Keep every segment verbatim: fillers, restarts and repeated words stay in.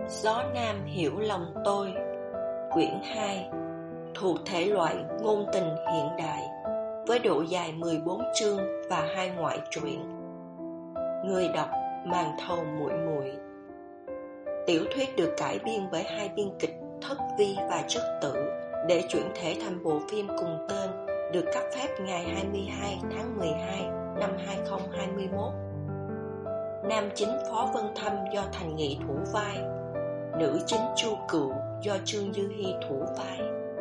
Gió Nam hiểu lòng tôi. Quyển hai, thuộc thể loại ngôn tình hiện đại, với độ dài mười bốn chương và hai ngoại truyện. Người đọc Màn Thầu Muội Muội. Tiểu thuyết được cải biên bởi hai biên kịch Thất Vi và Trất Tử để chuyển thể thành bộ phim cùng tên, được cấp phép ngày hai mươi hai tháng mười hai năm hai nghìn không trăm hai mươi mốt. Nam chính Phó Vân Thâm do Thành Nghị thủ vai, nữ chính Chu Cựu do Trương Dư Hi thủ vai.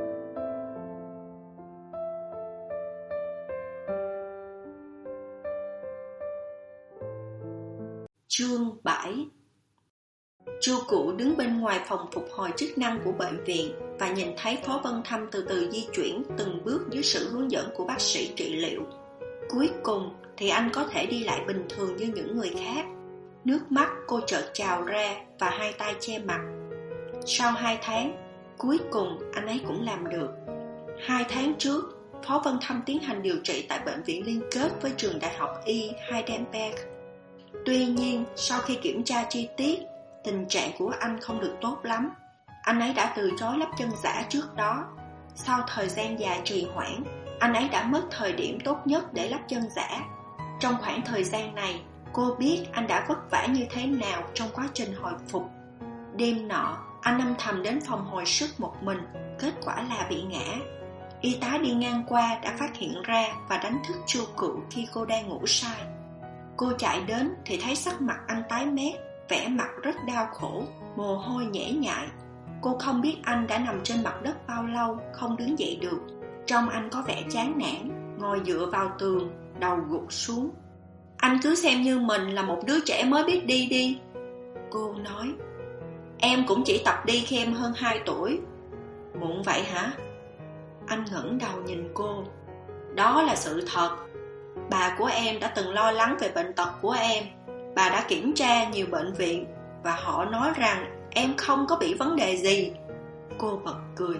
Chương bảy. Chu Cựu đứng bên ngoài phòng phục hồi chức năng của bệnh viện và nhìn thấy Phó Vân Thâm từ từ di chuyển từng bước dưới sự hướng dẫn của bác sĩ trị liệu. Cuối cùng thì anh có thể đi lại bình thường như những người khác. Nước mắt cô chợt trào ra và hai tay che mặt. Sau hai tháng, cuối cùng anh ấy cũng làm được. Hai tháng trước, Phó Vân Thâm tiến hành điều trị tại bệnh viện liên kết với trường đại học Y Heidelberg. Tuy nhiên, sau khi kiểm tra chi tiết, tình trạng của anh không được tốt lắm. Anh ấy đã từ chối lắp chân giả trước đó. Sau thời gian dài trì hoãn, anh ấy đã mất thời điểm tốt nhất để lắp chân giả. Trong khoảng thời gian này, cô biết anh đã vất vả như thế nào trong quá trình hồi phục. Đêm nọ, anh âm thầm đến phòng hồi sức một mình, kết quả là bị ngã. Y tá đi ngang qua đã phát hiện ra và đánh thức Chu Cựu khi cô đang ngủ say. Cô chạy đến thì thấy sắc mặt anh tái mét, vẻ mặt rất đau khổ, mồ hôi nhễ nhại. Cô không biết anh đã nằm trên mặt đất bao lâu, không đứng dậy được. Trông anh có vẻ chán nản, ngồi dựa vào tường, đầu gục xuống. Anh cứ xem như mình là một đứa trẻ mới biết đi đi. Cô nói. Em cũng chỉ tập đi khi em hơn hai tuổi. Muộn vậy hả? Anh ngẩng đầu nhìn cô. Đó là sự thật. Bà của em đã từng lo lắng về bệnh tật của em. Bà đã kiểm tra nhiều bệnh viện và họ nói rằng em không có bị vấn đề gì. Cô bật cười.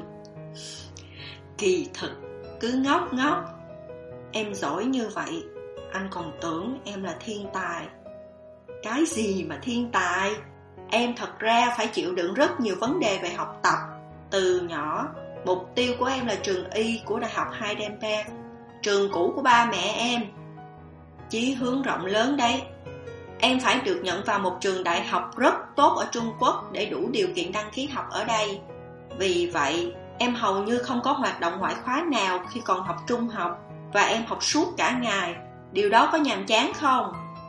Kỳ thực, cứ ngốc ngốc. Em giỏi như vậy, anh còn tưởng em là thiên tài. Cái gì mà thiên tài? Em thật ra phải chịu đựng rất nhiều vấn đề về học tập. Từ nhỏ, mục tiêu của em là trường Y của Đại học Heidelberg, trường cũ của ba mẹ em. Chí hướng rộng lớn đấy. Em phải được nhận vào một trường đại học rất tốt ở Trung Quốc để đủ điều kiện đăng ký học ở đây. Vì vậy, em hầu như không có hoạt động ngoại khóa nào khi còn học trung học, và em học suốt cả ngày. Điều đó có nhàm chán không?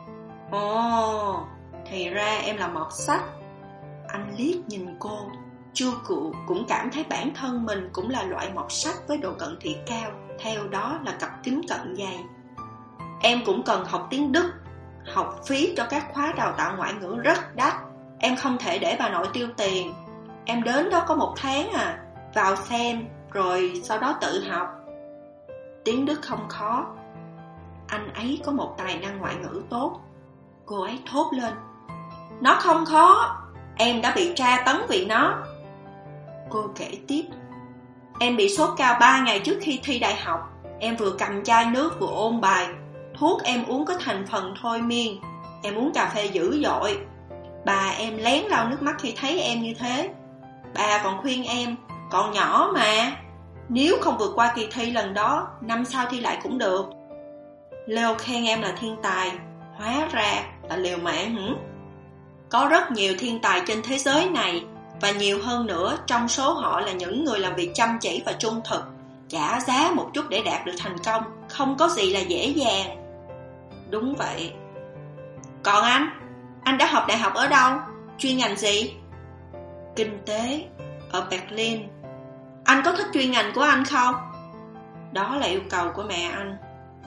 Ồ, thì ra em là mọt sách. Anh liếc nhìn cô. Chu Cựu cũng cảm thấy bản thân mình cũng là loại mọt sách với độ cận thị cao, theo đó là cặp kính cận dày. Em cũng cần học tiếng Đức. Học phí cho các khóa đào tạo ngoại ngữ rất đắt. Em không thể để bà nội tiêu tiền. Em đến đó có một tháng à. Vào xem, rồi sau đó tự học. Tiếng Đức không khó. Anh ấy có một tài năng ngoại ngữ tốt. Cô ấy thốt lên. Nó không khó. Em đã bị tra tấn vì nó. Cô kể tiếp. Em bị sốt cao ba ngày trước khi thi đại học. Em vừa cầm chai nước vừa ôn bài. Thuốc em uống có thành phần thôi miên. Em uống cà phê dữ dội. Bà em lén lau nước mắt khi thấy em như thế. Bà còn khuyên em, còn nhỏ mà, nếu không vượt qua kỳ thi lần đó, năm sau thi lại cũng được. Leo khen em là thiên tài, hóa ra là liều mạng hử? Có rất nhiều thiên tài trên thế giới này, và nhiều hơn nữa, trong số họ là những người làm việc chăm chỉ và trung thực, trả giá một chút để đạt được thành công. Không có gì là dễ dàng. Đúng vậy. Còn anh? Anh đã học đại học ở đâu? Chuyên ngành gì? Kinh tế. Ở Berlin. Anh có thích chuyên ngành của anh không? Đó là yêu cầu của mẹ anh.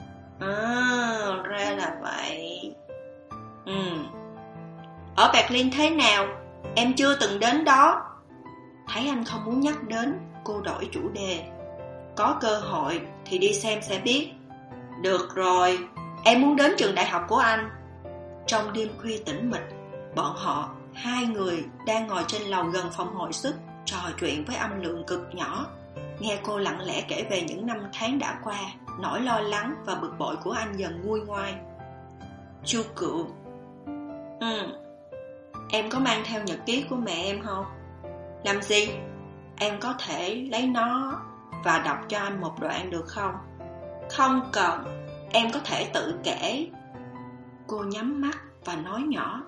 À, ra là vậy. Ừ. Ở Berlin thế nào? Em chưa từng đến đó. Thấy anh không muốn nhắc đến, cô đổi chủ đề. Có cơ hội thì đi xem sẽ biết. Được rồi, em muốn đến trường đại học của anh. Trong đêm khuya tĩnh mịch, bọn họ, hai người đang ngồi trên lầu gần phòng hồi sức, trò chuyện với âm lượng cực nhỏ. Nghe cô lặng lẽ kể về những năm tháng đã qua, nỗi lo lắng và bực bội của anh dần nguôi ngoai. Chu Cựu. Ừ. Em có mang theo nhật ký của mẹ em không? Làm gì? Em có thể lấy nó và đọc cho anh một đoạn được không? Không cần, em có thể tự kể. Cô nhắm mắt và nói nhỏ.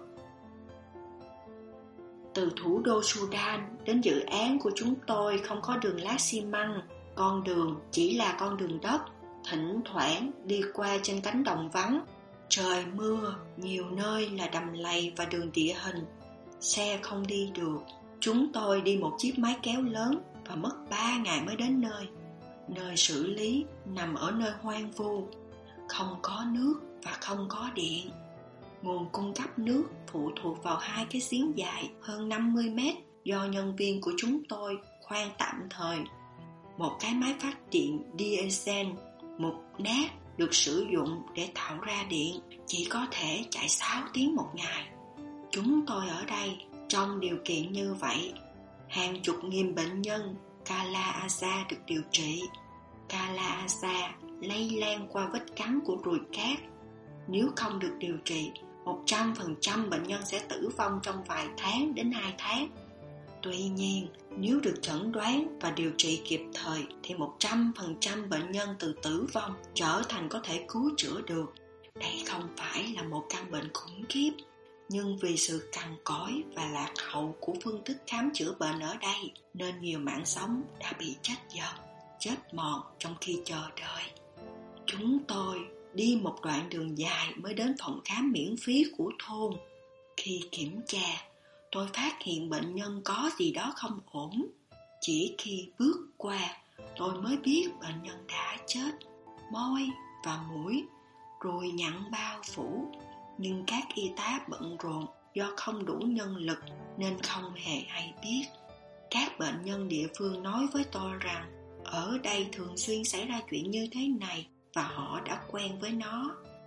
Từ thủ đô Sudan đến dự án của chúng tôi không có đường lát xi măng. Con đường chỉ là con đường đất, thỉnh thoảng đi qua trên cánh đồng vắng. Trời mưa, nhiều nơi là đầm lầy và đường địa hình. Xe không đi được. Chúng tôi đi một chiếc máy kéo lớn và mất ba ngày mới đến nơi. Nơi xử lý nằm ở nơi hoang vu, không có nước và không có điện. Nguồn cung cấp nước phụ thuộc vào hai cái giếng dài hơn năm mươi mét do nhân viên của chúng tôi khoan tạm thời. Một cái máy phát điện diesel mục nát được sử dụng để tạo ra điện chỉ có thể chạy sáu tiếng một ngày. Chúng tôi ở đây trong điều kiện như vậy. Hàng chục nghìn bệnh nhân Kala-Azar được điều trị. Kala-Azar lây lan qua vết cắn của ruồi cát. Nếu không được điều trị, một trăm phần trăm bệnh nhân sẽ tử vong trong vài tháng đến hai tháng. Tuy nhiên, nếu được chẩn đoán và điều trị kịp thời thì một trăm phần trăm bệnh nhân từ tử vong trở thành có thể cứu chữa được. Đây không phải là một căn bệnh khủng khiếp, nhưng vì sự cằn cỗi và lạc hậu của phương thức khám chữa bệnh ở đây nên nhiều mạng sống đã bị chết dần, chết mòn trong khi chờ đợi. Chúng tôi đi một đoạn đường dài mới đến phòng khám miễn phí của thôn. Khi kiểm tra, tôi phát hiện bệnh nhân có gì đó không ổn. Chỉ khi bước qua, tôi mới biết bệnh nhân đã chết. Môi và mũi, ruồi nhặn bao phủ. Nhưng các y tá bận rộn do không đủ nhân lực nên không hề hay biết. Các bệnh nhân địa phương nói với tôi rằng ở đây thường xuyên xảy ra chuyện như thế này và họ đã quen với nó.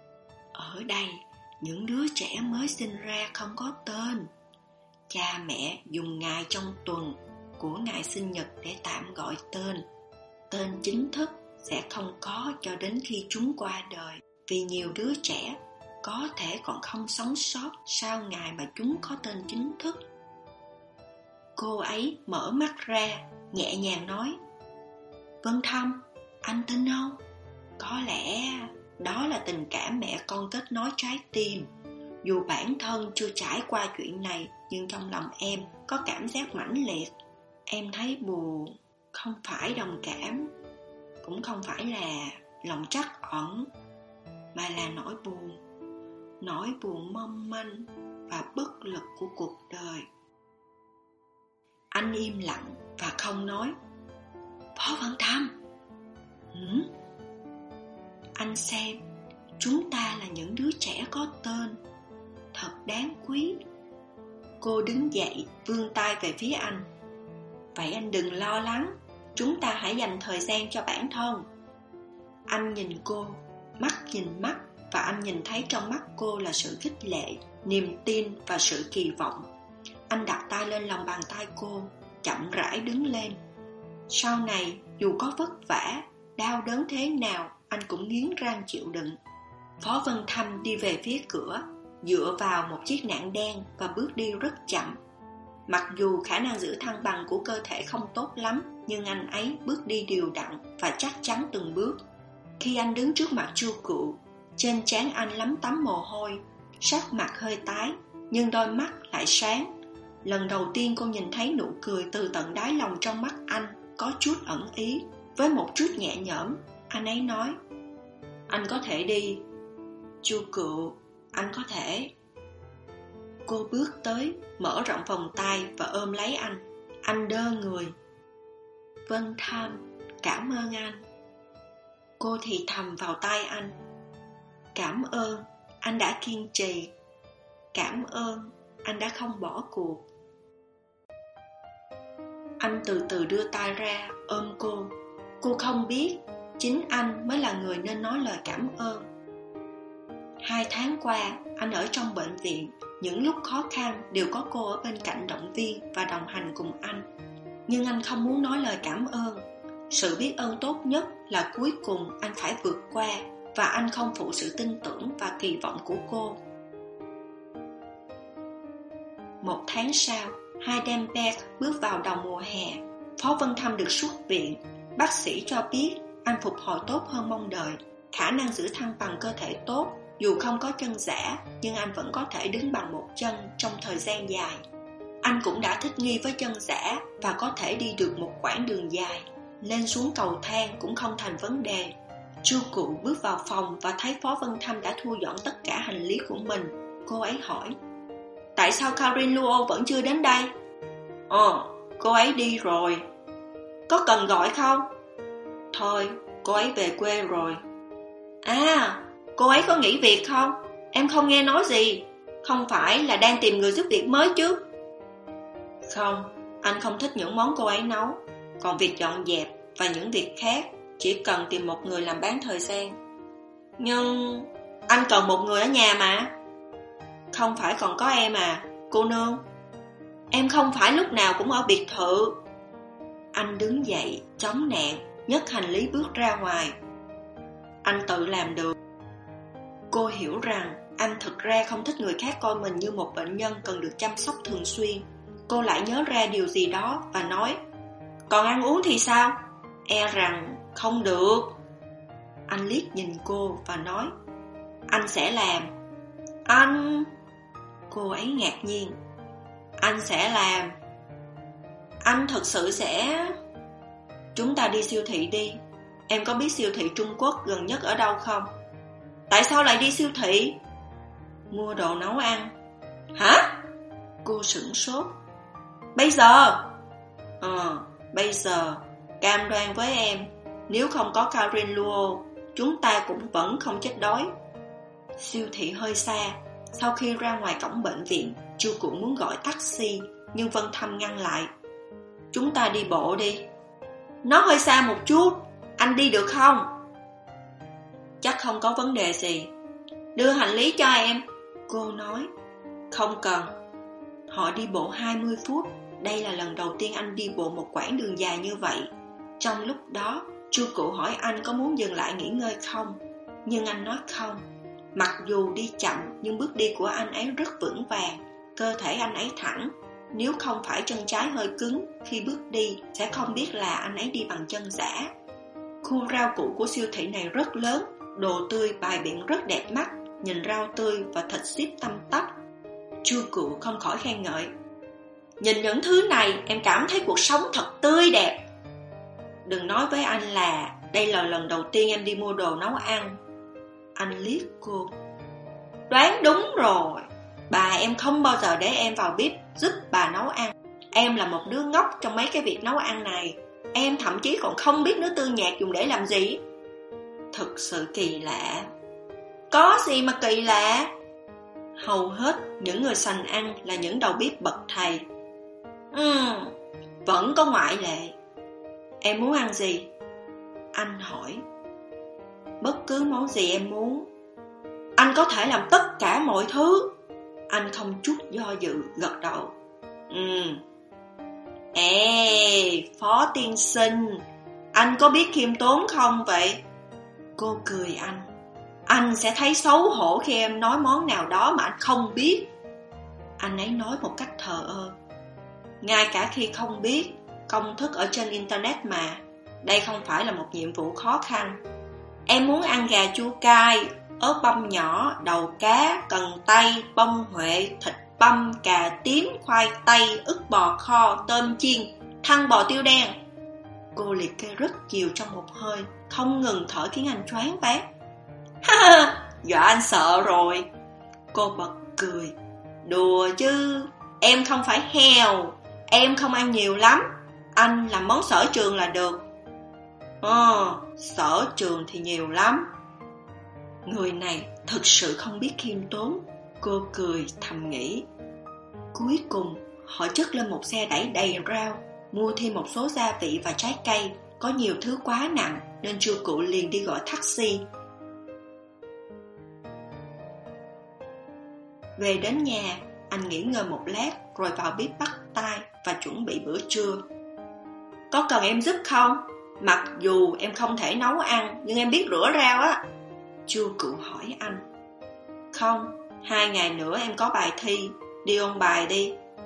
Ở đây, những đứa trẻ mới sinh ra không có tên. Cha mẹ dùng ngày trong tuần của ngày sinh nhật để tạm gọi tên. Tên chính thức sẽ không có cho đến khi chúng qua đời, vì nhiều đứa trẻ có thể còn không sống sót sau ngày mà chúng có tên chính thức. Cô ấy mở mắt ra, nhẹ nhàng nói: Vân Thâm, anh tin không? Có lẽ đó là tình cảm mẹ con kết nối trái tim. Dù bản thân chưa trải qua chuyện này, nhưng trong lòng em có cảm giác mãnh liệt. Em thấy buồn, không phải đồng cảm, cũng không phải là lòng trắc ẩn, mà là nỗi buồn, nỗi buồn mong manh và bất lực của cuộc đời. Anh im lặng và không nói. Phó Văn Thâm, Hử? Anh xem, chúng ta là những đứa trẻ có tên, thật đáng quý. Cô đứng dậy, vươn tay về phía anh. Vậy anh đừng lo lắng, chúng ta hãy dành thời gian cho bản thân. Anh nhìn cô, mắt nhìn mắt, và anh nhìn thấy trong mắt cô là sự khích lệ, niềm tin và sự kỳ vọng. Anh đặt tay lên lòng bàn tay cô, chậm rãi đứng lên. Sau này, dù có vất vả, đau đớn thế nào, anh cũng nghiến răng chịu đựng. Phó Vân Thâm đi về phía cửa, dựa vào một chiếc nạng đen và bước đi rất chậm. Mặc dù khả năng giữ thăng bằng của cơ thể không tốt lắm, nhưng anh ấy bước đi đều đặn và chắc chắn từng bước. Khi anh đứng trước mặt Chu Cựu, trên trán anh lấm tấm mồ hôi, sắc mặt hơi tái, nhưng đôi mắt lại sáng. Lần đầu tiên cô nhìn thấy nụ cười từ tận đáy lòng trong mắt anh có chút ẩn ý. Với một chút nhẹ nhõm, anh ấy nói: Anh có thể đi. Chu Cựu, anh có thể. Cô bước tới, mở rộng vòng tay và ôm lấy anh. Anh đơ người. Vân Thâm, cảm ơn anh. Cô thì thầm vào tai anh. Cảm ơn, anh đã kiên trì. Cảm ơn, anh đã không bỏ cuộc. Anh từ từ đưa tay ra, ôm cô. Cô không biết, chính anh mới là người nên nói lời cảm ơn. Hai tháng qua, anh ở trong bệnh viện. Những lúc khó khăn đều có cô ở bên cạnh động viên và đồng hành cùng anh. Nhưng anh không muốn nói lời cảm ơn. Sự biết ơn tốt nhất là cuối cùng anh phải vượt qua, và anh không phụ sự tin tưởng và kỳ vọng của cô. Một tháng sau, Heidelberg bước vào đầu mùa hè. Phó Vân Thâm được xuất viện. Bác sĩ cho biết anh phục hồi tốt hơn mong đợi, khả năng giữ thăng bằng cơ thể tốt. Dù không có chân giả, nhưng anh vẫn có thể đứng bằng một chân trong thời gian dài. Anh cũng đã thích nghi với chân giả và có thể đi được một quãng đường dài. Lên xuống cầu thang cũng không thành vấn đề. Chu Cụ bước vào phòng và thấy Phó Vân Thâm đã thu dọn tất cả hành lý của mình. Cô ấy hỏi: tại sao Karin Luo vẫn chưa đến đây? Ờ, cô ấy đi rồi. Có cần gọi không? Thôi, cô ấy về quê rồi. À, cô ấy có nghỉ việc không? Em không nghe nói gì. Không phải là đang tìm người giúp việc mới chứ? Không, anh không thích những món cô ấy nấu. Còn việc dọn dẹp và những việc khác chỉ cần tìm một người làm bán thời gian. Nhưng anh cần một người ở nhà mà. Không phải còn có em à, cô nương. Em không phải lúc nào cũng ở biệt thự. Anh đứng dậy, chống nạn, nhấc hành lý bước ra ngoài. Anh tự làm được. Cô hiểu rằng anh thực ra không thích người khác coi mình như một bệnh nhân cần được chăm sóc thường xuyên. Cô lại nhớ ra điều gì đó và nói: còn ăn uống thì sao? E rằng không được. Anh liếc nhìn cô và nói: anh sẽ làm. Anh... Cô ấy ngạc nhiên. Anh sẽ làm. Anh thực sự sẽ... Chúng ta đi siêu thị đi. Em có biết siêu thị Trung Quốc gần nhất ở đâu không? Tại sao lại đi siêu thị? Mua đồ nấu ăn. Hả? Cô sửng sốt. Bây giờ? Ờ, bây giờ. Cam đoan với em, nếu không có Karin Luo, chúng ta cũng vẫn không chết đói. Siêu thị hơi xa. Sau khi ra ngoài cổng bệnh viện, Chu Cụ muốn gọi taxi, nhưng Vân Thâm ngăn lại. Chúng ta đi bộ đi. Nó hơi xa một chút. Anh đi được không? Chắc không có vấn đề gì. Đưa hành lý cho em. Cô nói. Không cần. Họ đi bộ hai mươi phút. Đây là lần đầu tiên anh đi bộ một quãng đường dài như vậy. Trong lúc đó, Chu Cụ hỏi anh có muốn dừng lại nghỉ ngơi không. Nhưng anh nói không. Mặc dù đi chậm, nhưng bước đi của anh ấy rất vững vàng. Cơ thể anh ấy thẳng. Nếu không phải chân trái hơi cứng, khi bước đi sẽ không biết là anh ấy đi bằng chân giả. Khu rau củ của siêu thị này rất lớn. Đồ tươi bày biện rất đẹp mắt. Nhìn rau tươi và thịt xếp tăm tắp. Chu Cụ không khỏi khen ngợi. Nhìn những thứ này em cảm thấy cuộc sống thật tươi đẹp. Đừng nói với anh là đây là lần đầu tiên em đi mua đồ nấu ăn. Anh liếc cô. Đoán đúng rồi. Bà em không bao giờ để em vào bếp giúp bà nấu ăn. Em là một đứa ngốc trong mấy cái việc nấu ăn này. Em thậm chí còn không biết nước tương nhạt dùng để làm gì. Thực sự kỳ lạ. Có gì mà kỳ lạ? Hầu hết những người sành ăn là những đầu bếp bậc thầy. Ừm, vẫn có ngoại lệ. Em muốn ăn gì? Anh hỏi. Bất cứ món gì em muốn. Anh có thể làm tất cả mọi thứ. Anh không chút do dự gật đầu. Ừm. Ê, Phó tiên sinh, anh có biết khiêm tốn không vậy? Cô cười anh. Anh sẽ thấy xấu hổ khi em nói món nào đó mà anh không biết. Anh ấy nói một cách thờ ơ. Ngay cả khi không biết, công thức ở trên internet mà. Đây không phải là một nhiệm vụ khó khăn. Em muốn ăn gà chua cay, ớt băm nhỏ, đầu cá, cần tây, bông huệ, thịt băm, cà tím, khoai tây, ức bò kho, tôm chiên, thăn bò tiêu đen. Cô liệt kê rất nhiều trong một hơi, không ngừng thở khiến anh choáng váng. Ha ha, dọa anh sợ rồi. Cô bật cười. Đùa chứ, em không phải heo. Em không ăn nhiều lắm. Anh làm món sở trường là được. Ờ, sở trường thì nhiều lắm. Người này thực sự không biết khiêm tốn. Cô cười thầm nghĩ. Cuối cùng họ chất lên một xe đẩy đầy rau, mua thêm một số gia vị và trái cây. Có nhiều thứ quá nặng nên Chu Cụ liền đi gọi taxi. Về đến nhà, anh nghỉ ngơi một lát rồi vào bếp bắt tay và chuẩn bị bữa trưa. Có cần em giúp không? Mặc dù em không thể nấu ăn, nhưng em biết rửa rau á. Chu Cụ hỏi anh. Không, hai ngày nữa em có bài thi, đi ôn bài đi.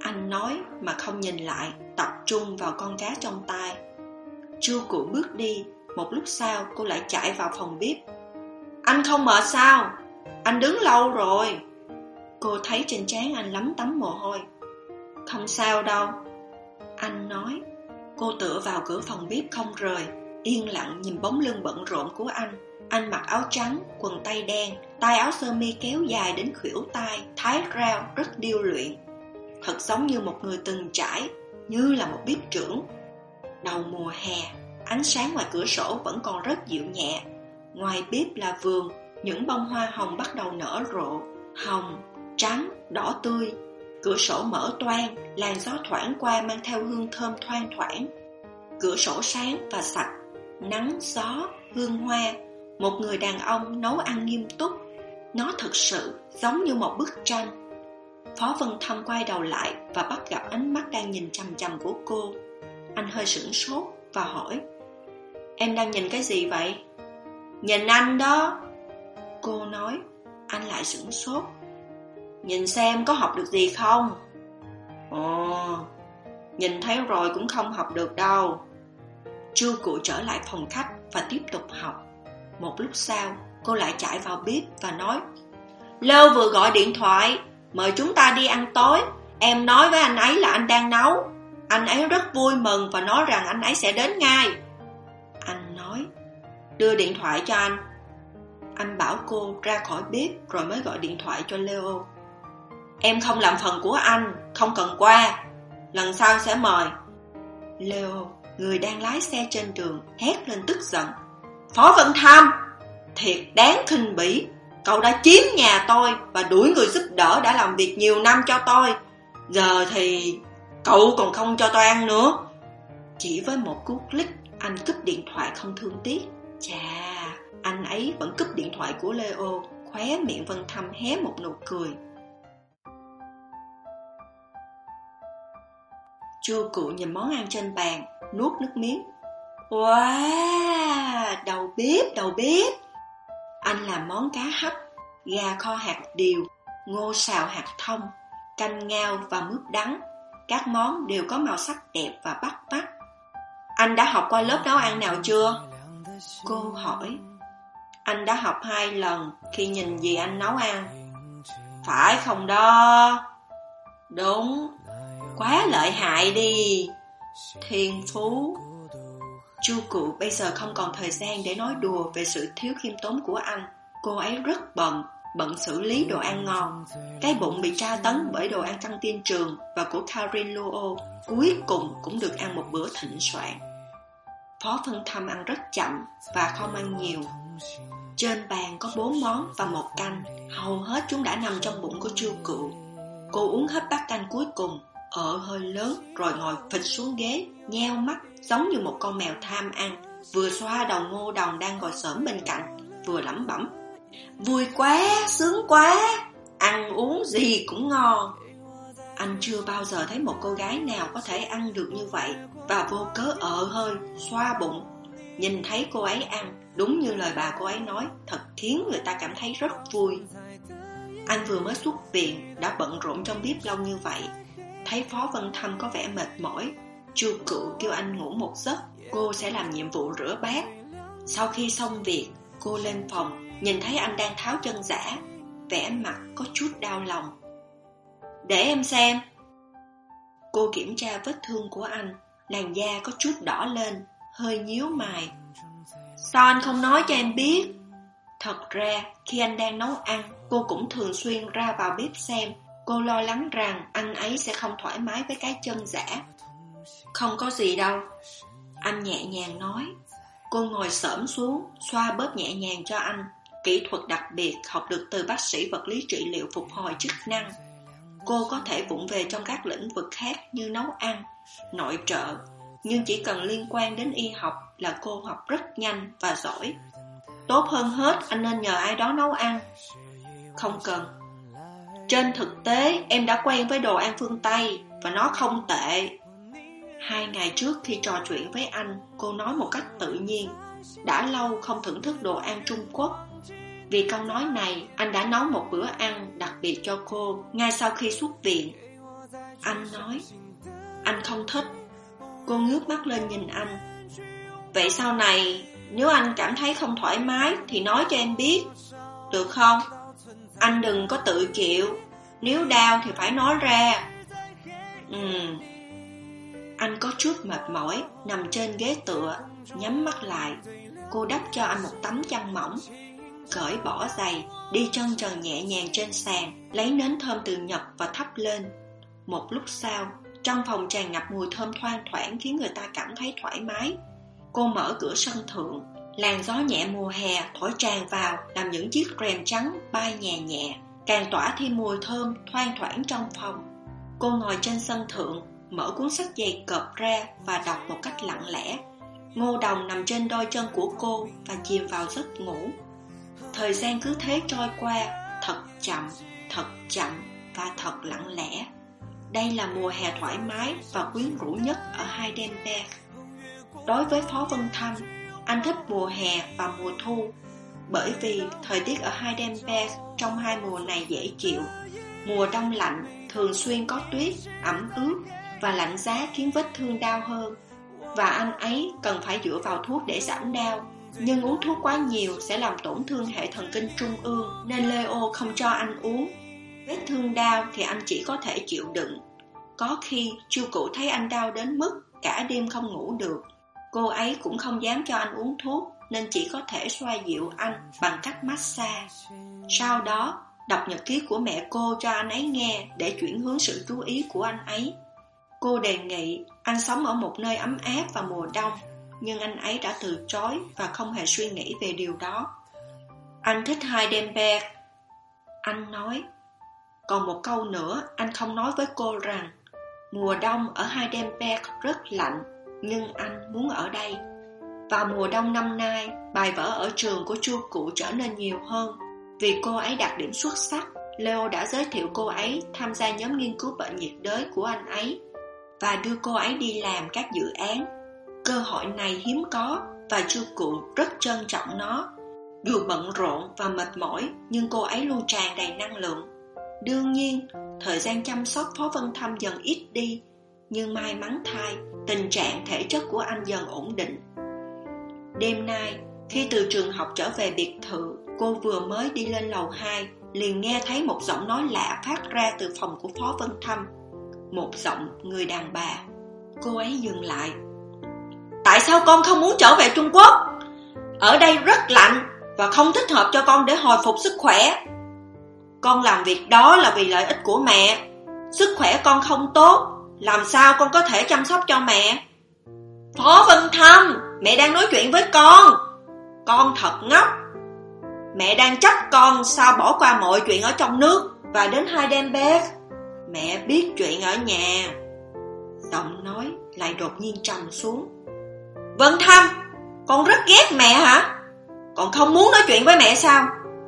Anh nói mà không nhìn lại, tập trung vào con cá trong tay. Chu Cụ bước đi. Một lúc sau cô lại chạy vào phòng bếp. Anh không mệt sao? Anh đứng lâu rồi. Cô thấy trên trán anh lấm tấm mồ hôi. Không sao đâu, anh nói. Cô tựa vào cửa phòng bếp không rời, yên lặng nhìn bóng lưng bận rộn của anh. Anh mặc áo trắng, quần tây đen, tay áo sơ mi kéo dài đến khuỷu tay, thái rau rất điêu luyện. Thật giống như một người từng trải, như là một bếp trưởng. Đầu mùa hè, ánh sáng ngoài cửa sổ vẫn còn rất dịu nhẹ. Ngoài bếp là vườn, những bông hoa hồng bắt đầu nở rộ, hồng, trắng, đỏ tươi. Cửa sổ mở toang, làn gió thoảng qua mang theo hương thơm thoang thoảng. Cửa sổ sáng và sạch, nắng, gió, hương hoa. Một người đàn ông nấu ăn nghiêm túc. Nó thực sự giống như một bức tranh. Phó Vân Thâm quay đầu lại và bắt gặp ánh mắt đang nhìn chằm chằm của cô. Anh hơi sửng sốt và hỏi: Em đang nhìn cái gì vậy? Nhìn anh đó, cô nói. Anh lại sửng sốt. Nhìn xem có học được gì không? Ồ, nhìn thấy rồi cũng không học được đâu. Chu Cụ trở lại phòng khách và tiếp tục học. Một lúc sau, cô lại chạy vào bếp và nói: Lơ vừa gọi điện thoại, mời chúng ta đi ăn tối. Em nói với anh ấy là anh đang nấu. Anh ấy rất vui mừng và nói rằng anh ấy sẽ đến ngay. Anh nói: Đưa điện thoại cho anh. Anh bảo cô ra khỏi bếp rồi mới gọi điện thoại cho Leo. Em không làm phần của anh, không cần qua. Lần sau sẽ mời. Leo, người đang lái xe trên đường, hét lên tức giận: Phó Vân Thâm, thiệt đáng khinh bỉ. Cậu đã chiếm nhà tôi và đuổi người giúp đỡ đã làm việc nhiều năm cho tôi. Giờ thì cậu còn không cho tôi ăn nữa. Chỉ với một cú click, anh cúp điện thoại không thương tiếc. Chà, anh ấy vẫn cúp điện thoại của Leo. Khóe miệng Vân Thâm hé một nụ cười. Chu Cụ nhìn món ăn trên bàn, nuốt nước miếng. Wow, đầu bếp, đầu bếp. Anh làm món cá hấp, gà kho hạt điều, ngô xào hạt thông, canh ngao và mướp đắng. Các món đều có màu sắc đẹp và bắt mắt. Anh đã học qua lớp nấu ăn nào chưa? Cô hỏi. Anh đã học hai lần khi nhìn dì anh nấu ăn. Phải không đó? Đúng. Quá lợi hại đi. Thiên phú. Chu Cụ bây giờ không còn thời gian để nói đùa về sự thiếu khiêm tốn của anh. Cô ấy rất bận, bận xử lý đồ ăn ngon. Cái bụng bị tra tấn bởi đồ ăn căng tin trường và của Karin Luo cuối cùng cũng được ăn một bữa thịnh soạn. Phó Vân Thâm ăn rất chậm và không ăn nhiều. Trên bàn có bốn món và một canh. Hầu hết chúng đã nằm trong bụng của Chu Cụ. Cô uống hết bát canh cuối cùng, ợ hơi lớn rồi ngồi phịch xuống ghế, nheo mắt giống như một con mèo tham ăn, vừa xoa đầu Ngô Đồng đang ngồi xổm bên cạnh, vừa lẩm bẩm: Vui quá, sướng quá, ăn uống gì cũng ngon. Anh chưa bao giờ thấy một cô gái nào có thể ăn được như vậy, và vô cớ ợ hơi, xoa bụng. Nhìn thấy cô ấy ăn, đúng như lời bà cô ấy nói, thật khiến người ta cảm thấy rất vui. Anh vừa mới xuất viện, đã bận rộn trong bếp lâu như vậy. Thấy Phó Vân Thâm có vẻ mệt mỏi, Chu Cụ kêu anh ngủ một giấc, cô sẽ làm nhiệm vụ rửa bát. Sau khi xong việc, cô lên phòng, nhìn thấy anh đang tháo chân giã, vẻ mặt có chút đau lòng. Để em xem. Cô kiểm tra vết thương của anh, làn da có chút đỏ lên, hơi nhíu mày. Sao anh không nói cho em biết? Thật ra, khi anh đang nấu ăn, cô cũng thường xuyên ra vào bếp xem. Cô lo lắng rằng anh ấy sẽ không thoải mái với cái chân giã. Không có gì đâu, anh nhẹ nhàng nói. Cô ngồi xổm xuống, xoa bóp nhẹ nhàng cho anh. Kỹ thuật đặc biệt học được từ bác sĩ vật lý trị liệu phục hồi chức năng. Cô có thể vụng về trong các lĩnh vực khác như nấu ăn, nội trợ, nhưng chỉ cần liên quan đến y học là cô học rất nhanh và giỏi. Tốt hơn hết anh nên nhờ ai đó nấu ăn. Không cần. Trên thực tế em đã quen với đồ ăn phương Tây và nó không tệ. Hai ngày trước khi trò chuyện với anh, cô nói một cách tự nhiên. Đã lâu không thưởng thức đồ ăn Trung Quốc. Vì câu nói này, anh đã nấu một bữa ăn đặc biệt cho cô ngay sau khi xuất viện. Anh nói. Anh không thích. Cô ngước mắt lên nhìn anh. Vậy sau này nếu anh cảm thấy không thoải mái thì nói cho em biết, được không? Anh đừng có tự chịu. Nếu đau thì phải nói ra. Ừm. Anh có chút mệt mỏi, nằm trên ghế tựa, nhắm mắt lại. Cô đắp cho anh một tấm chăn mỏng, cởi bỏ giày, đi chân trần nhẹ nhàng trên sàn, lấy nến thơm từ Nhật và thắp lên. Một lúc sau, trong phòng tràn ngập mùi thơm thoang thoảng khiến người ta cảm thấy thoải mái. Cô mở cửa sân thượng, làn gió nhẹ mùa hè thổi tràn vào, làm những chiếc rèm trắng bay nhẹ nhẹ, càng tỏa thêm mùi thơm thoang thoảng trong phòng. Cô ngồi trên sân thượng, mở cuốn sách dày cộp ra và đọc một cách lặng lẽ. Ngô Đồng nằm trên đôi chân của cô và chìm vào giấc ngủ. Thời gian cứ thế trôi qua, thật chậm, thật chậm và thật lặng lẽ. Đây là mùa hè thoải mái và quyến rũ nhất ở Heidelberg. Đối với Phó Vân Thâm, anh thích mùa hè và mùa thu, bởi vì thời tiết ở Heidelberg trong hai mùa này dễ chịu. Mùa đông lạnh, thường xuyên có tuyết, ẩm ướt và lạnh giá khiến vết thương đau hơn. Và anh ấy cần phải dựa vào thuốc để giảm đau. Nhưng uống thuốc quá nhiều sẽ làm tổn thương hệ thần kinh trung ương, nên Leo không cho anh uống. Vết thương đau thì anh chỉ có thể chịu đựng. Có khi Chu Cụ thấy anh đau đến mức cả đêm không ngủ được. Cô ấy cũng không dám cho anh uống thuốc, nên chỉ có thể xoa dịu anh bằng cách massage. Sau đó, đọc nhật ký của mẹ cô cho anh ấy nghe để chuyển hướng sự chú ý của anh ấy. Cô đề nghị anh sống ở một nơi ấm áp vào mùa đông, nhưng anh ấy đã từ chối và không hề suy nghĩ về điều đó. Anh thích Heidelberg, anh nói. Còn một câu nữa anh không nói với cô rằng mùa đông ở Heidelberg rất lạnh, nhưng anh muốn ở đây. Vào mùa đông năm nay, bài vở ở trường của Chu Cụ trở nên nhiều hơn. Vì cô ấy đạt điểm xuất sắc, Leo đã giới thiệu cô ấy tham gia nhóm nghiên cứu bệnh nhiệt đới của anh ấy và đưa cô ấy đi làm các dự án. Cơ hội này hiếm có và Chu Cụ rất trân trọng nó. Dù bận rộn và mệt mỏi, nhưng cô ấy luôn tràn đầy năng lượng. Đương nhiên, thời gian chăm sóc Phó Vân Thâm dần ít đi, nhưng may mắn thay, tình trạng thể chất của anh dần ổn định. Đêm nay, khi từ trường học trở về biệt thự, cô vừa mới đi lên lầu hai, liền nghe thấy một giọng nói lạ phát ra từ phòng của Phó Vân Thâm. Một giọng người đàn bà. Cô ấy dừng lại. Tại sao con không muốn trở về Trung Quốc? Ở đây rất lạnh và không thích hợp cho con để hồi phục sức khỏe. Con làm việc đó là vì lợi ích của mẹ. Sức khỏe con không tốt, làm sao con có thể chăm sóc cho mẹ? Phó Vân Thâm, mẹ đang nói chuyện với con. Con thật ngốc. Mẹ đang trách con sao bỏ qua mọi chuyện ở trong nước và đến Heidelberg. Mẹ biết chuyện ở nhà. Giọng nói lại đột nhiên trầm xuống. Vân Thâm, con rất ghét mẹ hả? Con không muốn nói chuyện với mẹ sao?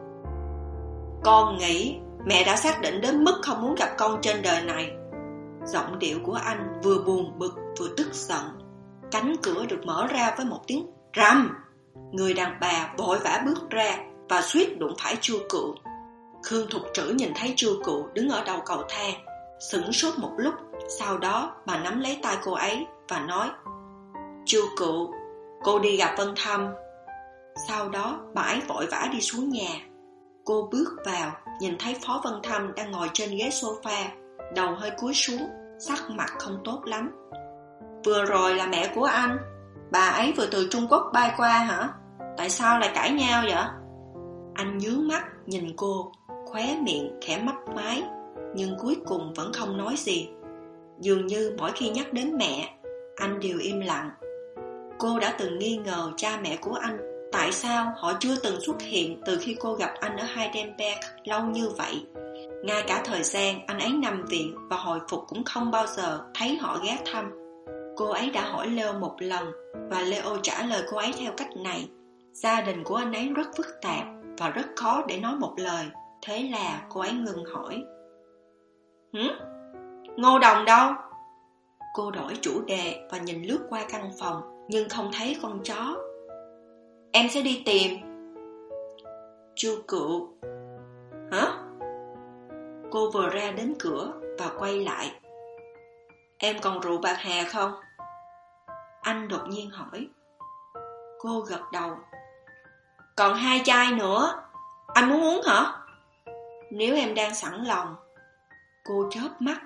Con nghĩ mẹ đã xác định đến mức không muốn gặp con trên đời này. Giọng điệu của anh vừa buồn bực vừa tức giận. Cánh cửa được mở ra với một tiếng rầm. Người đàn bà vội vã bước ra và suýt đụng phải Chu Cụ. Khương Thục Trữ nhìn thấy Chu Cụ đứng ở đầu cầu thang, sửng sốt một lúc. Sau đó bà nắm lấy tay cô ấy và nói: Chu Cụ, cô đi gặp Vân Thâm. Sau đó bà ấy vội vã đi xuống nhà. Cô bước vào, nhìn thấy Phó Vân Thâm đang ngồi trên ghế sofa, đầu hơi cúi xuống, sắc mặt không tốt lắm. Vừa rồi là mẹ của anh. Bà ấy vừa từ Trung Quốc bay qua hả? Tại sao lại cãi nhau vậy? Anh nhướng mắt nhìn cô, khóe miệng khẽ mấp máy, nhưng cuối cùng vẫn không nói gì. Dường như mỗi khi nhắc đến mẹ, anh đều im lặng. Cô đã từng nghi ngờ cha mẹ của anh, tại sao họ chưa từng xuất hiện từ khi cô gặp anh ở Heidelberg lâu như vậy. Ngay cả thời gian anh ấy nằm viện và hồi phục cũng không bao giờ thấy họ ghé thăm. Cô ấy đã hỏi Leo một lần và Leo trả lời cô ấy theo cách này. Gia đình của anh ấy rất phức tạp và rất khó để nói một lời. Thế là cô ấy ngừng hỏi. Hử? Ngô Đồng đâu? Cô đổi chủ đề và nhìn lướt qua căn phòng, nhưng không thấy con chó. Em sẽ đi tìm. Chu Cụ. Hả? Cô vừa ra đến cửa và quay lại. Em còn rượu bạc hà không? Anh đột nhiên hỏi. Cô gật đầu. Còn hai chai nữa. Anh muốn uống hả? Nếu em đang sẵn lòng. Cô chớp mắt.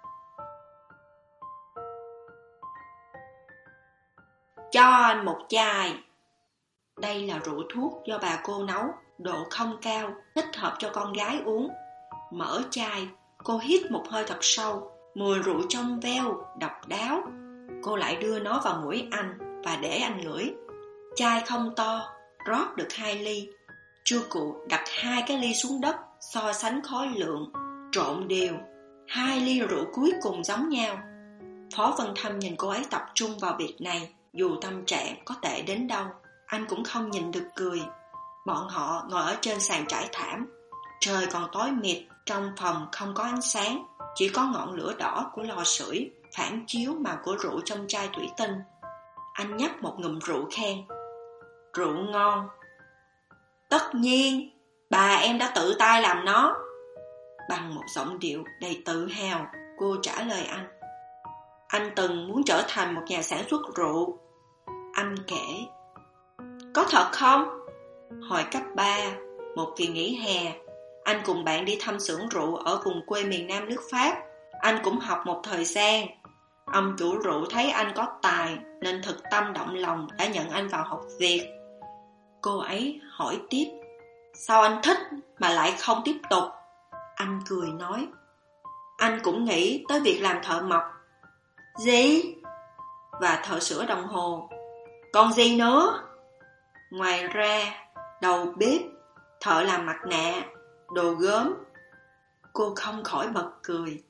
Cho anh một chai. Đây là rượu thuốc do bà cô nấu, độ không cao, thích hợp cho con gái uống. Mở chai, cô hít một hơi thật sâu, mùi rượu trong veo, độc đáo. Cô lại đưa nó vào mũi anh và để anh ngửi. Chai không to, rót được hai ly. Chu cụ đặt hai cái ly xuống đất, so sánh khối lượng, trộn đều. Hai ly rượu cuối cùng giống nhau. Phó Vân Thâm nhìn cô ấy tập trung vào việc này, dù tâm trạng có tệ đến đâu, anh cũng không nhìn được cười. Bọn họ ngồi ở trên sàn trải thảm. Trời còn tối mịt, trong phòng không có ánh sáng, chỉ có ngọn lửa đỏ của lò sưởi phản chiếu màu của rượu trong chai thủy tinh. Anh nhấp một ngụm rượu khen. Rượu ngon. Tất nhiên, bà em đã tự tay làm nó. Bằng một giọng điệu đầy tự hào, cô trả lời anh. Anh từng muốn trở thành một nhà sản xuất rượu. Anh kể. Có thật không? Hồi cấp ba, một kỳ nghỉ hè, anh cùng bạn đi thăm xưởng rượu ở vùng quê miền Nam nước Pháp. Anh cũng học một thời gian. Ông chủ rượu thấy anh có tài nên thực tâm động lòng đã nhận anh vào học việc. Cô ấy hỏi tiếp. Sao anh thích mà lại không tiếp tục? Anh cười nói. Anh cũng nghĩ tới việc làm thợ mộc. Gì? Và thợ sửa đồng hồ. Còn gì nữa? Ngoài ra, đầu bếp, thợ làm mặt nạ, đồ gốm. Cô không khỏi bật cười.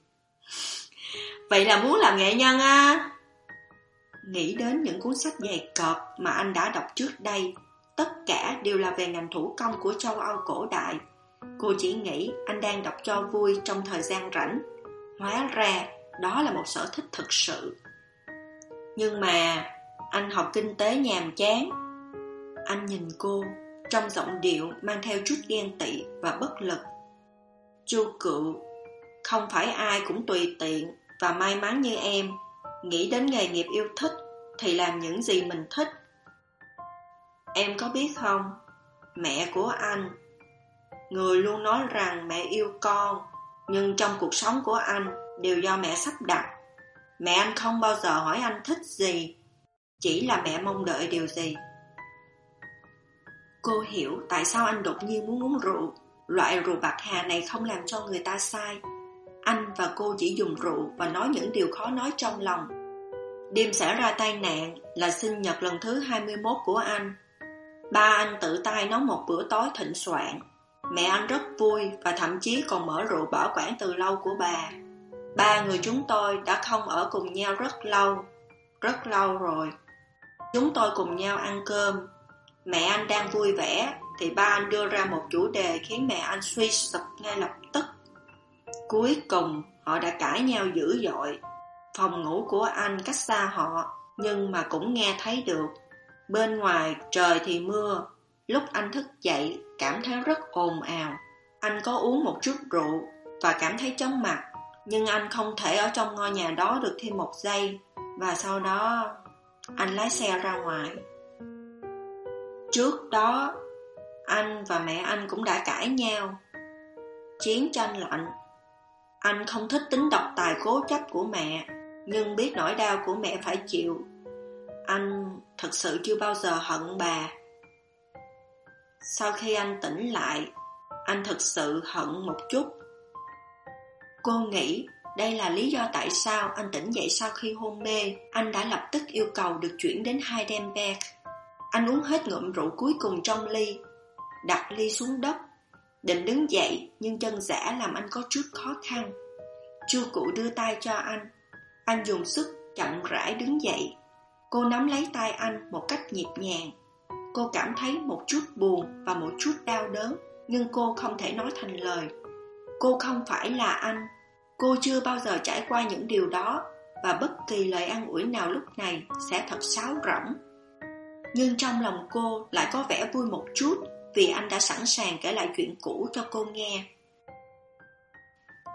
Vậy là muốn làm nghệ nhân à? Nghĩ đến những cuốn sách dày cộp mà anh đã đọc trước đây, tất cả đều là về ngành thủ công của châu Âu cổ đại. Cô chỉ nghĩ anh đang đọc cho vui trong thời gian rảnh. Hóa ra đó là một sở thích thực sự. Nhưng mà anh học kinh tế nhàm chán. Anh nhìn cô, trong giọng điệu mang theo chút ghen tị và bất lực. Chu Cựu, không phải ai cũng tùy tiện và may mắn như em. Nghĩ đến nghề nghiệp yêu thích thì làm những gì mình thích. Em có biết không, mẹ của anh, người luôn nói rằng mẹ yêu con, nhưng trong cuộc sống của anh đều do mẹ sắp đặt. Mẹ anh không bao giờ hỏi anh thích gì, chỉ là mẹ mong đợi điều gì. Cô hiểu tại sao anh đột nhiên muốn uống rượu. Loại rượu bạc hà này không làm cho người ta sai. Anh và cô chỉ dùng rượu và nói những điều khó nói trong lòng. Đêm xảy ra tai nạn là sinh nhật lần thứ hai mươi mốt của anh. Ba anh tự tay nấu một bữa tối thịnh soạn. Mẹ anh rất vui và thậm chí còn mở rượu bảo quản từ lâu của bà. Ba người chúng tôi đã không ở cùng nhau rất lâu, rất lâu rồi. Chúng tôi cùng nhau ăn cơm. Mẹ anh đang vui vẻ thì ba anh đưa ra một chủ đề khiến mẹ anh suy sụp ngay lập tức. Cuối cùng họ đã cãi nhau dữ dội. Phòng ngủ của anh cách xa họ, nhưng mà cũng nghe thấy được. Bên ngoài trời thì mưa. Lúc anh thức dậy cảm thấy rất ồn ào. Anh có uống một chút rượu và cảm thấy chóng mặt, nhưng anh không thể ở trong ngôi nhà đó được thêm một giây. Và sau đó anh lái xe ra ngoài. Trước đó anh và mẹ anh cũng đã cãi nhau. Chiến tranh lạnh. Anh không thích tính độc tài cố chấp của mẹ, nhưng biết nỗi đau của mẹ phải chịu. Anh thật sự chưa bao giờ hận bà. Sau khi anh tỉnh lại, anh thực sự hận một chút. Cô nghĩ đây là lý do tại sao anh tỉnh dậy sau khi hôn mê. Anh đã lập tức yêu cầu được chuyển đến Heidelberg. Anh uống hết ngụm rượu cuối cùng trong ly, đặt ly xuống đất, định đứng dậy nhưng chân giã làm anh có chút khó khăn. Chu Cụ đưa tay cho anh. Anh dùng sức chậm rãi đứng dậy. Cô nắm lấy tay anh một cách nhịp nhàng. Cô cảm thấy một chút buồn và một chút đau đớn, nhưng cô không thể nói thành lời. Cô không phải là anh. Cô chưa bao giờ trải qua những điều đó, và bất kỳ lời an ủi nào lúc này sẽ thật sáo rỗng. Nhưng trong lòng cô lại có vẻ vui một chút, vì anh đã sẵn sàng kể lại chuyện cũ cho cô nghe.